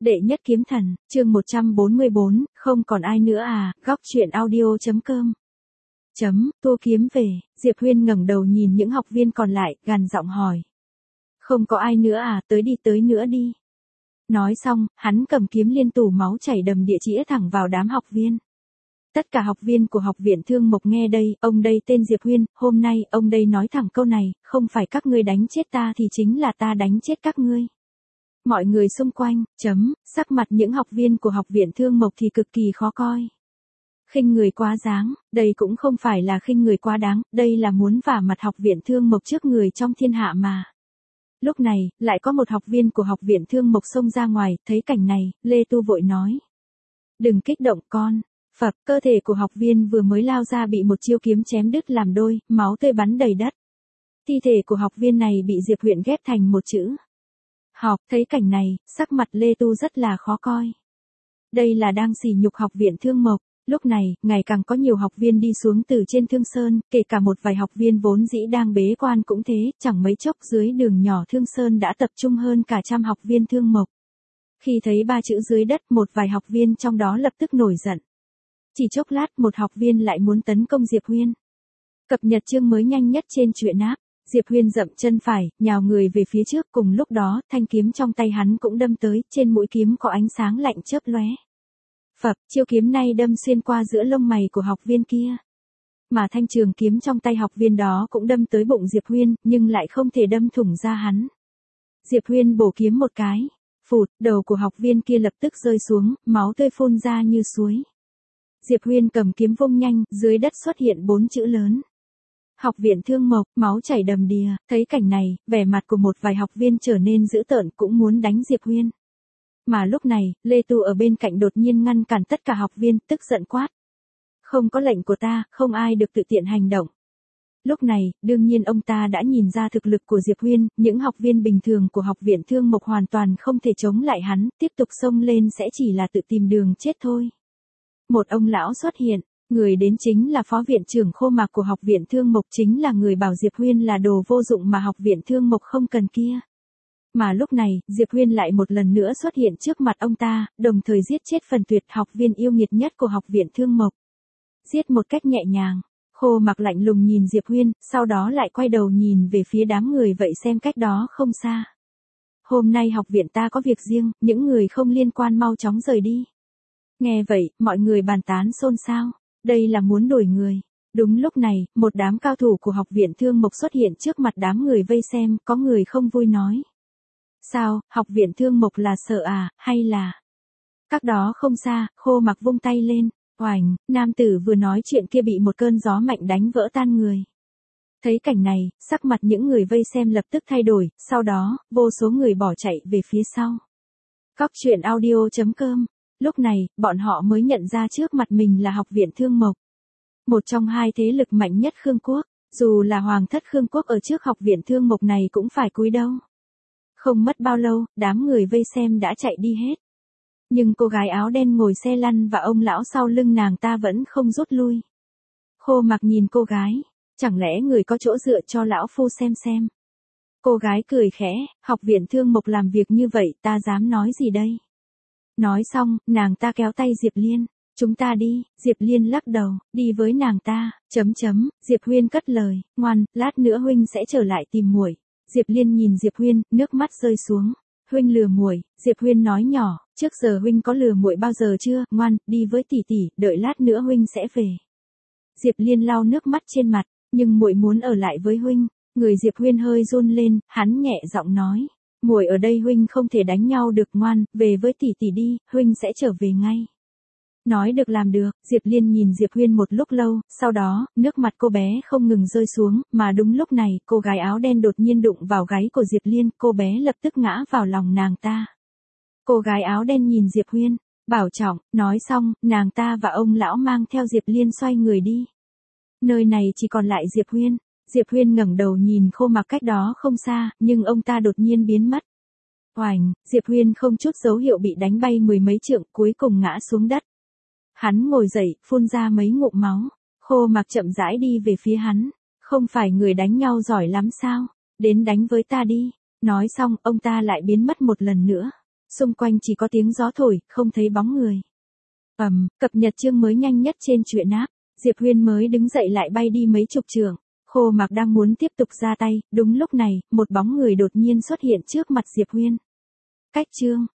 Đệ nhất kiếm thần, chương 144, không còn ai nữa à, góc truyện audio.com. Tô kiếm về, Diệp Huyên ngẩng đầu nhìn những học viên còn lại, gằn giọng hỏi. Không có ai nữa à, tới nữa đi. Nói xong, hắn cầm kiếm liên tủ máu chảy đầm địa chĩa thẳng vào đám học viên. Tất cả học viên của học viện Thương Mộc nghe đây, ông đây tên Diệp Huyên, hôm nay ông đây nói thẳng câu này, không phải các ngươi đánh chết ta thì chính là ta đánh chết các ngươi. Mọi người xung quanh, sắc mặt những học viên của học viện Thương Mộc thì cực kỳ khó coi. Khinh người quá đáng, đây cũng không phải là khinh người quá đáng, đây là muốn vả mặt học viện Thương Mộc trước người trong thiên hạ mà. Lúc này, lại có một học viên của học viện Thương Mộc xông ra ngoài, thấy cảnh này, Lê Tu vội nói. Đừng kích động con. Phập, cơ thể của học viên vừa mới lao ra bị một chiêu kiếm chém đứt làm đôi, máu tươi bắn đầy đất. Thi thể của học viên này bị Diệp Huyên ghép thành một chữ. Học, thấy cảnh này, sắc mặt Lê Tu rất là khó coi. Đây là đang sỉ nhục học viện Thương Mộc. Lúc này, ngày càng có nhiều học viên đi xuống từ trên Thương Sơn, kể cả một vài học viên vốn dĩ đang bế quan cũng thế, chẳng mấy chốc dưới đường nhỏ Thương Sơn đã tập trung hơn cả trăm học viên Thương Mộc. Khi thấy ba chữ dưới đất, một vài học viên trong đó lập tức nổi giận. Chỉ chốc lát một học viên lại muốn tấn công Diệp Huyên. Cập nhật chương mới nhanh nhất trên truyện app. Diệp Huyên dậm chân phải, nhào người về phía trước, cùng lúc đó, thanh kiếm trong tay hắn cũng đâm tới, trên mũi kiếm có ánh sáng lạnh chớp lóe. Phập, chiêu kiếm này đâm xuyên qua giữa lông mày của học viên kia. Mà thanh trường kiếm trong tay học viên đó cũng đâm tới bụng Diệp Huyên, nhưng lại không thể đâm thủng da hắn. Diệp Huyên bổ kiếm một cái, phụt, đầu của học viên kia lập tức rơi xuống, máu tươi phun ra như suối. Diệp Huyên cầm kiếm vung nhanh, dưới đất xuất hiện 4 chữ lớn. Học viện Thương Mộc, máu chảy đầm đìa, thấy cảnh này, vẻ mặt của một vài học viên trở nên dữ tợn cũng muốn đánh Diệp Huyên. Mà lúc này, Lê Tu ở bên cạnh đột nhiên ngăn cản tất cả học viên, tức giận quát. Không có lệnh của ta, không ai được tự tiện hành động. Lúc này, đương nhiên ông ta đã nhìn ra thực lực của Diệp Huyên, những học viên bình thường của học viện Thương Mộc hoàn toàn không thể chống lại hắn, tiếp tục xông lên sẽ chỉ là tự tìm đường chết thôi. Một ông lão xuất hiện, người đến chính là phó viện trưởng Khô Mạc của học viện Thương Mộc, chính là người bảo Diệp Huyên là đồ vô dụng mà học viện Thương Mộc không cần kia. Mà lúc này, Diệp Huyên lại một lần nữa xuất hiện trước mặt ông ta, đồng thời giết chết phần tuyệt học viên yêu nghiệt nhất của học viện Thương Mộc. Giết một cách nhẹ nhàng, Khô Mạc lạnh lùng nhìn Diệp Huyên, sau đó lại quay đầu nhìn về phía đám người vậy xem cách đó không xa. Hôm nay học viện ta có việc riêng, những người không liên quan mau chóng rời đi. Nghe vậy, mọi người bàn tán xôn xao, đây là muốn đuổi người. Đúng lúc này, một đám cao thủ của học viện Thương Mộc xuất hiện trước mặt đám người vây xem, có người không vui nói. Sao, học viện Thương Mộc là sợ à, hay là... Các đó không xa, Khô Mạc vung tay lên, oành, nam tử vừa nói chuyện kia bị một cơn gió mạnh đánh vỡ tan người. Thấy cảnh này, sắc mặt những người vây xem lập tức thay đổi, sau đó, vô số người bỏ chạy về phía sau. Góc truyện audio.com. Lúc này, bọn họ mới nhận ra trước mặt mình là học viện Thương Mộc. Một trong hai thế lực mạnh nhất Khương Quốc, dù là hoàng thất Khương Quốc ở trước học viện Thương Mộc này cũng phải cúi đầu. Không mất bao lâu, đám người vây xem đã chạy đi hết. Nhưng cô gái áo đen ngồi xe lăn và ông lão sau lưng nàng ta vẫn không rút lui. Khô Mạc nhìn cô gái, chẳng lẽ người có chỗ dựa cho lão phu xem. Cô gái cười khẽ, học viện Thương Mộc làm việc như vậy ta dám nói gì đây. Nói xong, nàng ta kéo tay Diệp Liên, chúng ta đi, Diệp Liên lắc đầu, đi với nàng ta, Diệp Huyên cất lời, ngoan, lát nữa huynh sẽ trở lại tìm muội. Diệp Liên nhìn Diệp Huyên, nước mắt rơi xuống, huynh lừa muội, Diệp Huyên nói nhỏ, trước giờ huynh có lừa muội bao giờ chưa, ngoan, đi với tỷ tỷ, đợi lát nữa huynh sẽ về. Diệp Liên lau nước mắt trên mặt, nhưng muội muốn ở lại với huynh, người Diệp Huyên hơi run lên, hắn nhẹ giọng nói. Muội ở đây huynh không thể đánh nhau được, ngoan, về với tỷ tỷ đi, huynh sẽ trở về ngay. Nói được làm được, Diệp Liên nhìn Diệp Huyên một lúc lâu, sau đó, nước mặt cô bé không ngừng rơi xuống, mà đúng lúc này, cô gái áo đen đột nhiên đụng vào gáy của Diệp Liên, cô bé lập tức ngã vào lòng nàng ta. Cô gái áo đen nhìn Diệp Huyên, bảo trọng, nói xong, nàng ta và ông lão mang theo Diệp Liên xoay người đi. Nơi này chỉ còn lại Diệp Huyên. Diệp Huyên ngẩng đầu nhìn Khô Mạc cách đó không xa, nhưng ông ta đột nhiên biến mất. Oành, Diệp Huyên không chút dấu hiệu bị đánh bay mười mấy trượng, cuối cùng ngã xuống đất. Hắn ngồi dậy, phun ra mấy ngụm máu. Khô Mạc chậm rãi đi về phía hắn. Không phải người đánh nhau giỏi lắm sao? Đến đánh với ta đi. Nói xong, ông ta lại biến mất một lần nữa. Xung quanh chỉ có tiếng gió thổi, không thấy bóng người. Cập nhật chương mới nhanh nhất trên truyện app. Diệp Huyên mới đứng dậy lại bay đi mấy chục trượng. Khô Mạc đang muốn tiếp tục ra tay, đúng lúc này, một bóng người đột nhiên xuất hiện trước mặt Diệp Huyên. Cách chương